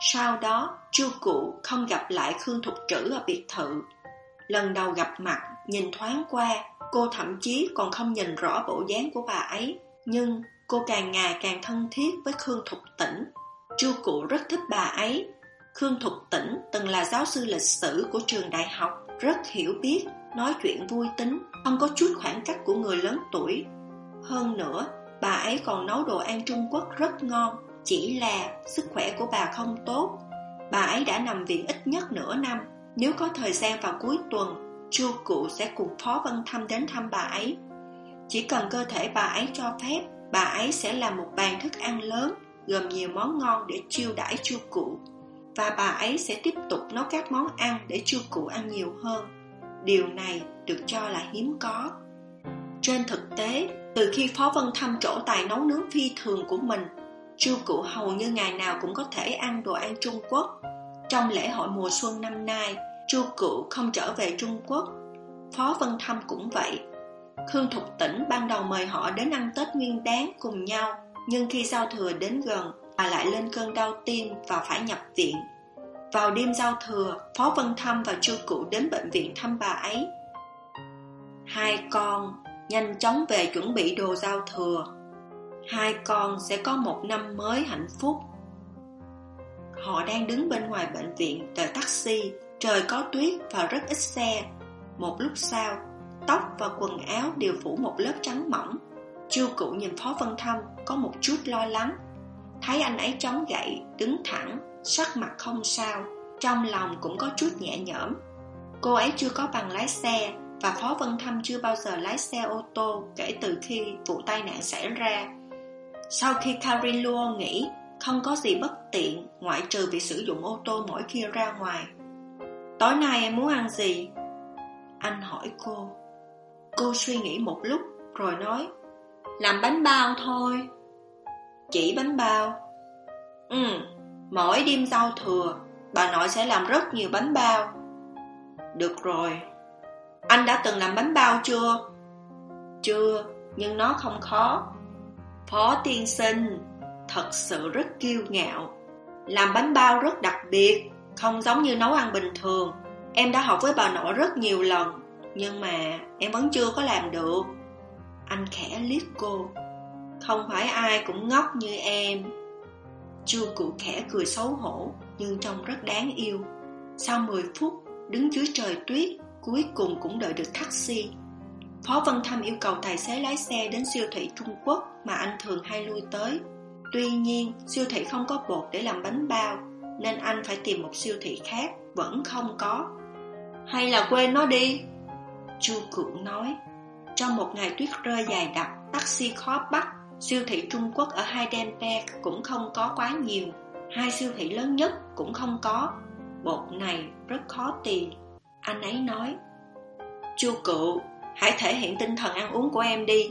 Sau đó, Chu Cụ không gặp lại Khương Thục Trữ ở biệt thự. Lần đầu gặp mặt, nhìn thoáng qua, cô thậm chí còn không nhìn rõ bộ dáng của bà ấy. Nhưng cô càng ngày càng thân thiết với Khương Thục Tĩnh. Chu Cụ rất thích bà ấy. Khương Thục Tĩnh từng là giáo sư lịch sử của trường đại học, rất hiểu biết, nói chuyện vui tính, không có chút khoảng cách của người lớn tuổi. Hơn nữa, bà ấy còn nấu đồ ăn Trung Quốc rất ngon, chỉ là sức khỏe của bà không tốt. Bà ấy đã nằm viện ít nhất nửa năm. Nếu có thời gian vào cuối tuần, Chu Cụ sẽ cùng Phó Vân Thâm đến thăm bà ấy. Chỉ cần cơ thể bà ấy cho phép, bà ấy sẽ làm một bàn thức ăn lớn, gồm nhiều món ngon để chiêu đãi Chu Cụ. Và bà ấy sẽ tiếp tục nấu các món ăn để Chu Cụ ăn nhiều hơn. Điều này được cho là hiếm có. Trên thực tế, từ khi Phó Vân Thâm trổ tài nấu nướng phi thường của mình, Chu Cụ hầu như ngày nào cũng có thể ăn đồ ăn Trung Quốc. Trong lễ hội mùa xuân năm nay, Chu Cụ không trở về Trung Quốc. Phó Vân Thâm cũng vậy. Khương Thục Tĩnh ban đầu mời họ đến ăn Tết Nguyên Đán cùng nhau, nhưng khi giao thừa đến gần, bà lại lên cơn đau tim và phải nhập viện. Vào đêm giao thừa, Phó Vân Thâm và Chu Cụ đến bệnh viện thăm bà ấy. Hai con nhanh chóng về chuẩn bị đồ giao thừa. Hai con sẽ có một năm mới hạnh phúc. Họ đang đứng bên ngoài bệnh viện đợi taxi. Trời có tuyết và rất ít xe. Một lúc sau, tóc và quần áo đều phủ một lớp trắng mỏng. Chu Cụ nhìn Phó Vân Thâm có một chút lo lắng. Thấy anh ấy chống gậy, đứng thẳng, sắc mặt không sao, trong lòng cũng có chút nhẹ nhõm. Cô ấy chưa có bằng lái xe, và Phó Vân Thâm chưa bao giờ lái xe ô tô kể từ khi vụ tai nạn xảy ra. Sau khi Karin Luo nghĩ không có gì bất tiện ngoại trừ việc sử dụng ô tô mỗi khi ra ngoài. Tối nay em muốn ăn gì? Anh hỏi cô. Cô suy nghĩ một lúc rồi nói, làm bánh bao thôi. Chỉ bánh bao? Ừ, mỗi đêm giao thừa bà nội sẽ làm rất nhiều bánh bao. Được rồi. Anh đã từng làm bánh bao chưa? Chưa, nhưng nó không khó. Phó tiên sinh thật sự rất kiêu ngạo. Làm bánh bao rất đặc biệt, không giống như nấu ăn bình thường. Em đã học với bà nội rất nhiều lần, nhưng mà em vẫn chưa có làm được. Anh khẽ liếc cô. Không phải ai cũng ngốc như em. Chu Cụ khẽ cười xấu hổ, nhưng trông rất đáng yêu. Sau mười phút, đứng dưới trời tuyết, cuối cùng cũng đợi được taxi. Phó Vân Thâm yêu cầu tài xế lái xe đến siêu thị Trung Quốc mà anh thường hay lui tới. Tuy nhiên, siêu thị không có bột để làm bánh bao, nên anh phải tìm một siêu thị khác, vẫn không có. Hay là quên nó đi, Chu Cụ nói. Trong một ngày tuyết rơi dày đặc, taxi khó bắt. Siêu thị Trung Quốc ở Heidelberg cũng không có quá nhiều. Hai siêu thị lớn nhất cũng không có. Bột này rất khó tìm. Anh ấy nói, Chu Cụ, hãy thể hiện tinh thần ăn uống của em đi.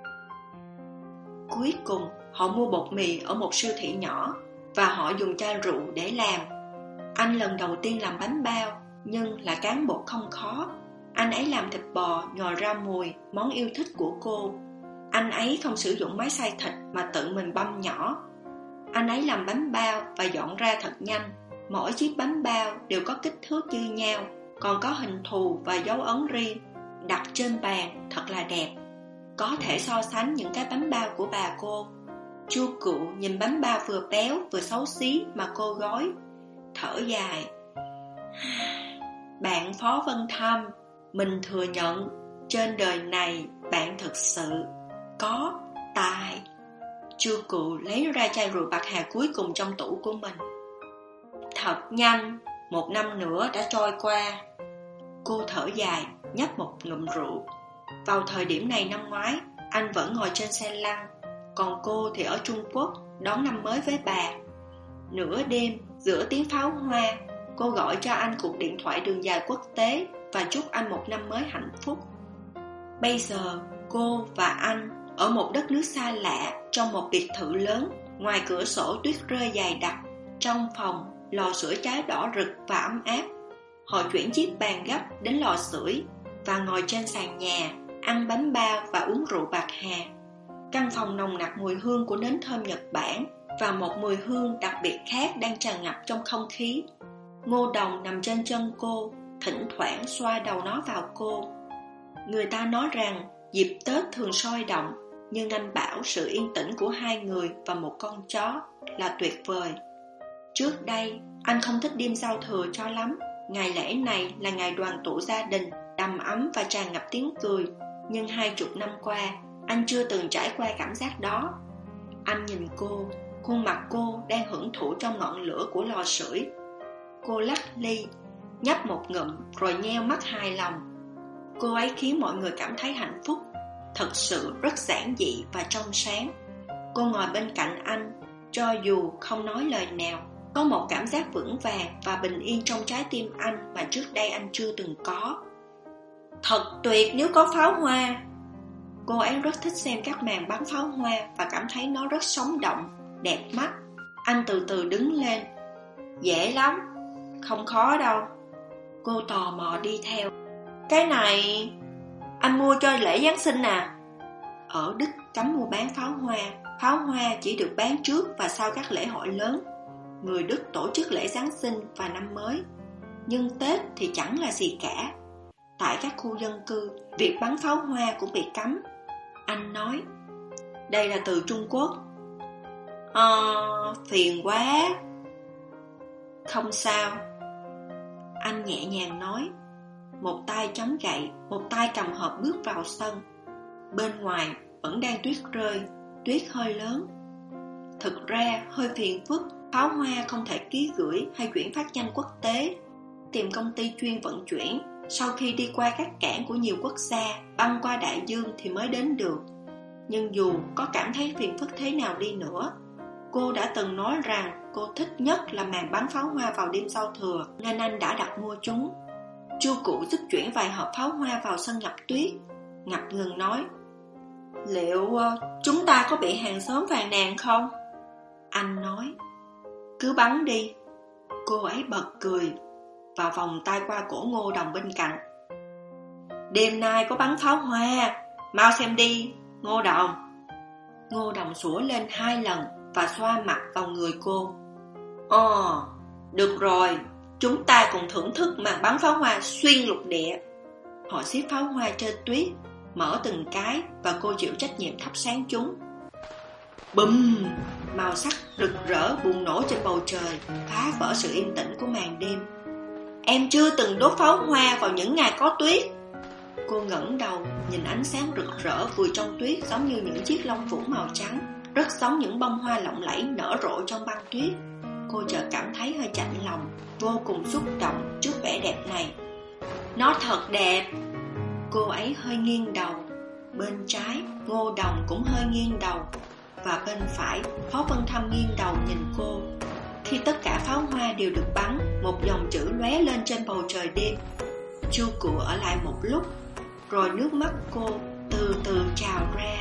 Cuối cùng, họ mua bột mì ở một siêu thị nhỏ và họ dùng chai rượu để làm. Anh lần đầu tiên làm bánh bao, nhưng là cán bột không khó. Anh ấy làm thịt bò nhồi ra mùi, món yêu thích của cô. Anh ấy không sử dụng máy xay thịt mà tự mình băm nhỏ. Anh ấy làm bánh bao và dọn ra thật nhanh. Mỗi chiếc bánh bao đều có kích thước như nhau, còn có hình thù và dấu ấn riêng. Đặt trên bàn thật là đẹp. Có thể so sánh những cái bánh bao của bà cô. Chu Cụ nhìn bánh bao vừa béo vừa xấu xí mà cô gói, thở dài. Bạn Phó Vân Thâm, mình thừa nhận trên đời này bạn thực sự có tài. Chu Cụ lấy ra chai rượu bạc hà cuối cùng trong tủ của mình. Thật nhanh, một năm nữa đã trôi qua. Cô thở dài, nhấp một ngụm rượu. Vào thời điểm này năm ngoái, anh vẫn ngồi trên xe lăn, còn cô thì ở Trung Quốc đón năm mới với bà. Nửa đêm, giữa tiếng pháo hoa, cô gọi cho anh cuộc điện thoại đường dài quốc tế và chúc anh một năm mới hạnh phúc. Bây giờ, cô và anh ở một đất nước xa lạ, trong một biệt thự lớn, ngoài cửa sổ tuyết rơi dày đặc. Trong phòng, lò sưởi cháy đỏ rực và ấm áp. Họ chuyển chiếc bàn gấp đến lò sưởi và ngồi trên sàn nhà, ăn bánh bao và uống rượu bạc hà. Căn phòng nồng nặc mùi hương của nến thơm Nhật Bản, và một mùi hương đặc biệt khác đang tràn ngập trong không khí. Ngô Đồng nằm trên chân cô, thỉnh thoảng xoa đầu nó vào cô. Người ta nói rằng dịp Tết thường sôi động, nhưng anh bảo sự yên tĩnh của hai người và một con chó là tuyệt vời. Trước đây, anh không thích đêm giao thừa cho lắm. Ngày lễ này là ngày đoàn tụ gia đình, đầm ấm và tràn ngập tiếng cười. Nhưng hai chục năm qua, anh chưa từng trải qua cảm giác đó. Anh nhìn cô, khuôn mặt cô đang hưởng thụ trong ngọn lửa của lò sưởi. Cô lắc ly, nhấp một ngụm rồi nheo mắt hài lòng. Cô ấy khiến mọi người cảm thấy hạnh phúc, thật sự rất giản dị và trong sáng. Cô ngồi bên cạnh anh, cho dù không nói lời nào, có một cảm giác vững vàng và bình yên trong trái tim anh mà trước đây anh chưa từng có. Thật tuyệt nếu có pháo hoa. Cô ấy rất thích xem các màn bắn pháo hoa và cảm thấy nó rất sống động, đẹp mắt. Anh từ từ đứng lên. Dễ lắm, không khó đâu. Cô tò mò đi theo. Cái này anh mua cho lễ Giáng sinh à? Ở Đức cấm mua bán pháo hoa. Pháo hoa chỉ được bán trước và sau các lễ hội lớn. Người Đức tổ chức lễ Giáng sinh và năm mới, nhưng Tết thì chẳng là gì cả. Tại các khu dân cư, việc bắn pháo hoa cũng bị cấm. Anh nói, đây là từ Trung Quốc. Ờ, phiền quá. Không sao. Anh nhẹ nhàng nói. Một tay chống gậy, một tay cầm hộp bước vào sân. Bên ngoài vẫn đang tuyết rơi, tuyết hơi lớn. Thực ra hơi phiền phức, pháo hoa không thể ký gửi hay chuyển phát nhanh quốc tế. Tìm công ty chuyên vận chuyển, sau khi đi qua các cảng của nhiều quốc gia, băng qua đại dương thì mới đến được. Nhưng dù có cảm thấy phiền phức thế nào đi nữa, cô đã từng nói rằng cô thích nhất là màn bắn pháo hoa vào đêm giao thừa, nên anh đã đặt mua chúng. Chu Cụ giúp chuyển vài hộp pháo hoa vào sân ngập tuyết. Ngập ngừng nói, liệu uh, chúng ta có bị hàng xóm phàn nàn không? Anh nói, cứ bắn đi. Cô ấy bật cười và vòng tay qua cổ Ngô Đồng bên cạnh. Đêm nay có bắn pháo hoa, mau xem đi, Ngô Đồng. Ngô Đồng sủa lên hai lần và xoa mặt vào người cô. Ồ, được rồi, chúng ta cùng thưởng thức màn bắn pháo hoa xuyên lục địa. Họ xếp pháo hoa trên tuyết, mở từng cái và cô chịu trách nhiệm thắp sáng chúng. Bùm! Màu sắc rực rỡ bùng nổ trên bầu trời, phá vỡ sự yên tĩnh của màn đêm. Em chưa từng đốt pháo hoa vào những ngày có tuyết. Cô ngẩng đầu, nhìn ánh sáng rực rỡ vùi trong tuyết giống như những chiếc lông vũ màu trắng, rất giống những bông hoa lộng lẫy nở rộ trong băng tuyết. Cô chợt cảm thấy hơi chạnh lòng, vô cùng xúc động trước vẻ đẹp này. Nó thật đẹp. Cô ấy hơi nghiêng đầu. Bên trái, Ngô Đồng cũng hơi nghiêng đầu. Và bên phải, Phó Vân Thâm nghiêng đầu nhìn cô. Khi tất cả pháo hoa đều được bắn, một dòng chữ lóe lên trên bầu trời đêm. Chu Cụ ở lại một lúc, rồi nước mắt cô từ từ trào ra.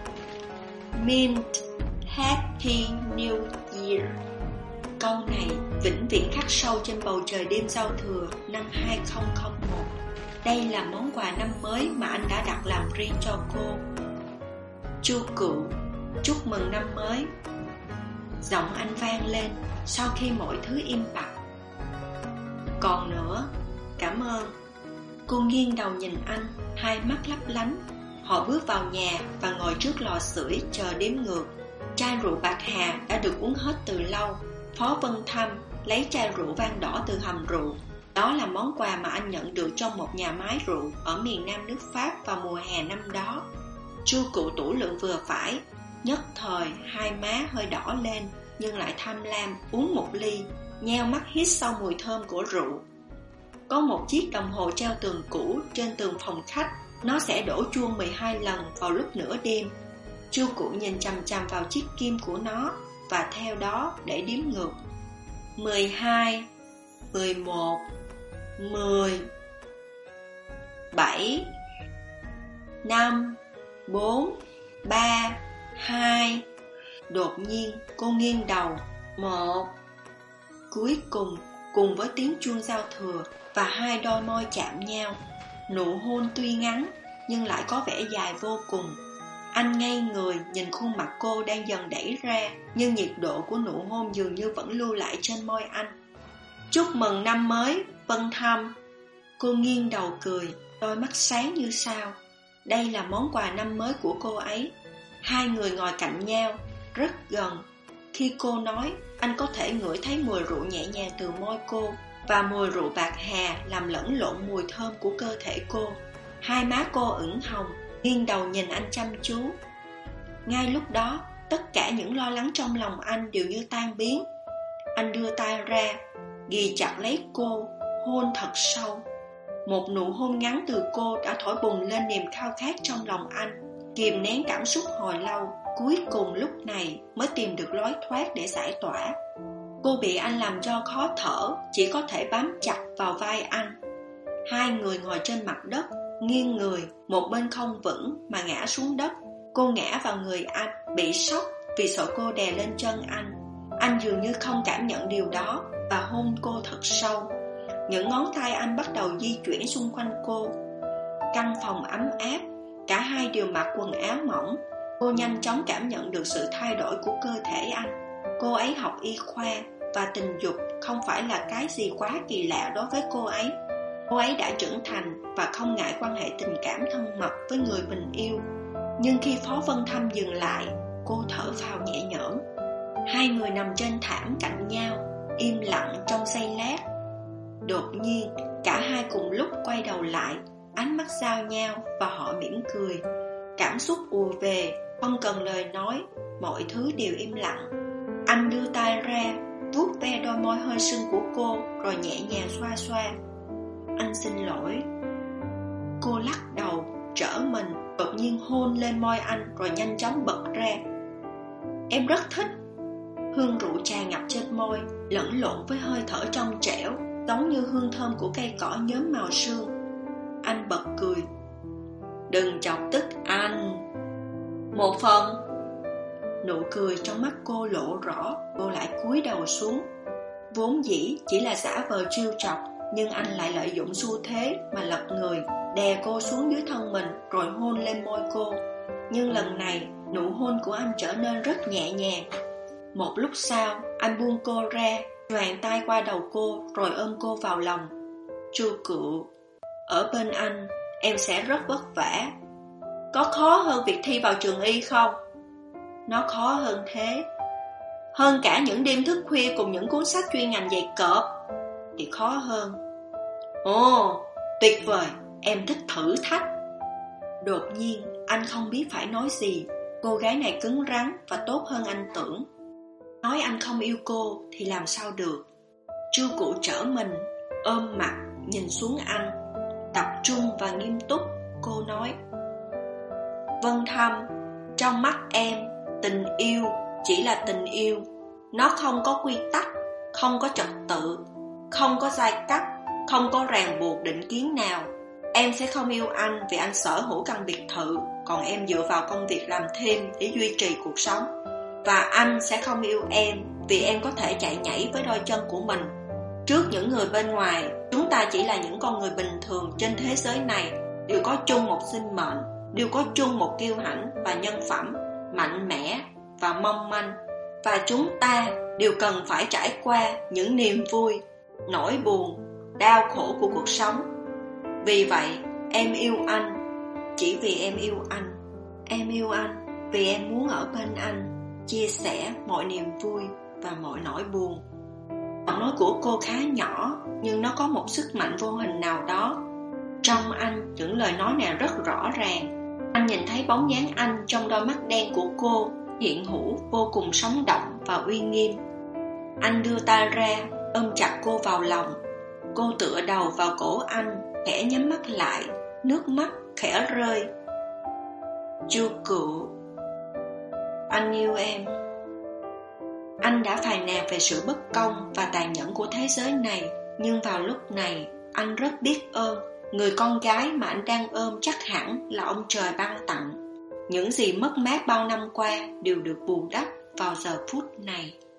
Mint Happy New Year. Câu này vĩnh viễn khắc sâu trên bầu trời đêm giao thừa năm hai không không một. Đây là món quà năm mới mà anh đã đặt làm riêng cho cô. Chu Cụ, chúc mừng năm mới. Giọng anh vang lên sau khi mọi thứ im bặt. Còn nữa, cảm ơn. Cô nghiêng đầu nhìn anh, hai mắt lấp lánh. Họ bước vào nhà và ngồi trước lò sưởi chờ đếm ngược. Chai rượu bạc hà đã được uống hết từ lâu. Phó Vân Thâm lấy chai rượu vang đỏ từ hầm rượu. Đó là món quà mà anh nhận được trong một nhà máy rượu ở miền nam nước Pháp vào mùa hè năm đó. Chu Cụ tủ lượng vừa phải. Nhất thời hai má hơi đỏ lên, nhưng lại tham lam uống một ly, nheo mắt hít sau mùi thơm của rượu. Có một chiếc đồng hồ treo tường cũ trên tường phòng khách. Nó sẽ đổ chuông mười hai lần vào lúc nửa đêm. Chu Cụ nhìn chằm chằm vào chiếc kim của nó và theo đó để đếm ngược. Mười hai, mười một, mười, bảy, năm, bốn, ba, hai. Đột nhiên cô nghiêng đầu. Một. Cuối cùng, cùng với tiếng chuông giao thừa và hai đôi môi chạm nhau. Nụ hôn tuy ngắn nhưng lại có vẻ dài vô cùng. Anh ngây người nhìn khuôn mặt cô đang dần đẩy ra, nhưng nhiệt độ của nụ hôn dường như vẫn lưu lại trên môi anh. Chúc mừng năm mới, Vân Thâm. Cô nghiêng đầu cười, đôi mắt sáng như sao. Đây là món quà năm mới của cô ấy. Hai người ngồi cạnh nhau, rất gần. Khi cô nói, anh có thể ngửi thấy mùi rượu nhẹ nhàng từ môi cô, và mùi rượu bạc hà làm lẫn lộn mùi thơm của cơ thể cô. Hai má cô ửng hồng, nghiêng đầu nhìn anh chăm chú. Ngay lúc đó, tất cả những lo lắng trong lòng anh đều như tan biến. Anh đưa tay ra, ghì chặt lấy cô, hôn thật sâu. Một nụ hôn ngắn từ cô đã thổi bùng lên niềm khao khát trong lòng anh. Kìm nén cảm xúc hồi lâu, cuối cùng lúc này mới tìm được lối thoát để giải tỏa. Cô bị anh làm cho khó thở, chỉ có thể bám chặt vào vai anh. Hai người ngồi trên mặt đất, nghiêng người, một bên không vững mà ngã xuống đất. Cô ngã vào người anh, bị sốc vì sợ cô đè lên chân anh. Anh dường như không cảm nhận điều đó và hôn cô thật sâu. Những ngón tay anh bắt đầu di chuyển xung quanh cô. Căn phòng ấm áp, cả hai đều mặc quần áo mỏng. Cô nhanh chóng cảm nhận được sự thay đổi của cơ thể anh. Cô ấy học y khoa và tình dục không phải là cái gì quá kỳ lạ đối với cô ấy. Cô ấy đã trưởng thành và không ngại quan hệ tình cảm thân mật với người mình yêu. Nhưng khi Phó Vân Thâm dừng lại, cô thở phào nhẹ nhõm. Hai người nằm trên thảm cạnh nhau, im lặng trong giây lát. Đột nhiên, cả hai cùng lúc quay đầu lại, ánh mắt giao nhau và họ mỉm cười. Cảm xúc ùa về, không cần lời nói, mọi thứ đều im lặng. Anh đưa tay ra, vuốt ve đôi môi hơi sưng của cô, rồi nhẹ nhàng xoa xoa. Anh xin lỗi. Cô lắc đầu, trở mình, đột nhiên hôn lên môi anh rồi nhanh chóng bật ra. Em rất thích. Hương rượu tràn ngập trên môi, lẫn lộn với hơi thở trong trẻo, giống như hương thơm của cây cỏ nhóm màu sương. Anh bật cười. Đừng chọc tức anh. Một phần. Nụ cười trong mắt cô lộ rõ, cô lại cúi đầu xuống. Vốn dĩ chỉ là giả vờ trêu chọc, nhưng anh lại lợi dụng xu thế mà lật người, đè cô xuống dưới thân mình rồi hôn lên môi cô. Nhưng lần này, nụ hôn của anh trở nên rất nhẹ nhàng. Một lúc sau, anh buông cô ra, choàng tay qua đầu cô rồi ôm cô vào lòng. Chu Cựu, ở bên anh, em sẽ rất vất vả. Có khó hơn việc thi vào trường y không? Nó khó hơn thế. Hơn cả những đêm thức khuya cùng những cuốn sách chuyên ngành dày cộp thì khó hơn. Ồ, tuyệt vời, em thích thử thách. Đột nhiên, anh không biết phải nói gì. Cô gái này cứng rắn và tốt hơn anh tưởng. Nói anh không yêu cô thì làm sao được. Chu Cựu trở mình, ôm mặt, nhìn xuống anh, tập trung và nghiêm túc. Cô nói, Vân Thâm, trong mắt em, tình yêu chỉ là tình yêu. Nó không có quy tắc, không có trật tự, không có giai cấp, không có ràng buộc định kiến nào. Em sẽ không yêu anh vì anh sở hữu căn biệt thự, còn em dựa vào công việc làm thêm để duy trì cuộc sống. Và anh sẽ không yêu em vì em có thể chạy nhảy với đôi chân của mình. Trước những người bên ngoài, chúng ta chỉ là những con người bình thường trên thế giới này, đều có chung một sinh mệnh, đều có chung một kiêu hãnh và nhân phẩm, mạnh mẽ và mong manh. Và chúng ta đều cần phải trải qua những niềm vui, nỗi buồn, đau khổ của cuộc sống. Vì vậy, em yêu anh chỉ vì em yêu anh. Em yêu anh vì em muốn ở bên anh, chia sẻ mọi niềm vui và mọi nỗi buồn. Giọng nói của cô khá nhỏ, nhưng nó có một sức mạnh vô hình nào đó. Trong anh, những lời nói này rất rõ ràng. Anh nhìn thấy bóng dáng anh trong đôi mắt đen của cô, hiện hữu vô cùng sống động và uy nghiêm. Anh đưa tay ra, ôm chặt cô vào lòng. Cô tựa đầu vào cổ anh, khẽ nhắm mắt lại, nước mắt khẽ rơi. Chu Cựu, anh yêu em. Anh đã phàn nàn về sự bất công và tàn nhẫn của thế giới này, nhưng vào lúc này, anh rất biết ơn. Người con gái mà anh đang ôm chắc hẳn là ông trời ban tặng. Những gì mất mát bao năm qua đều được bù đắp vào giờ phút này.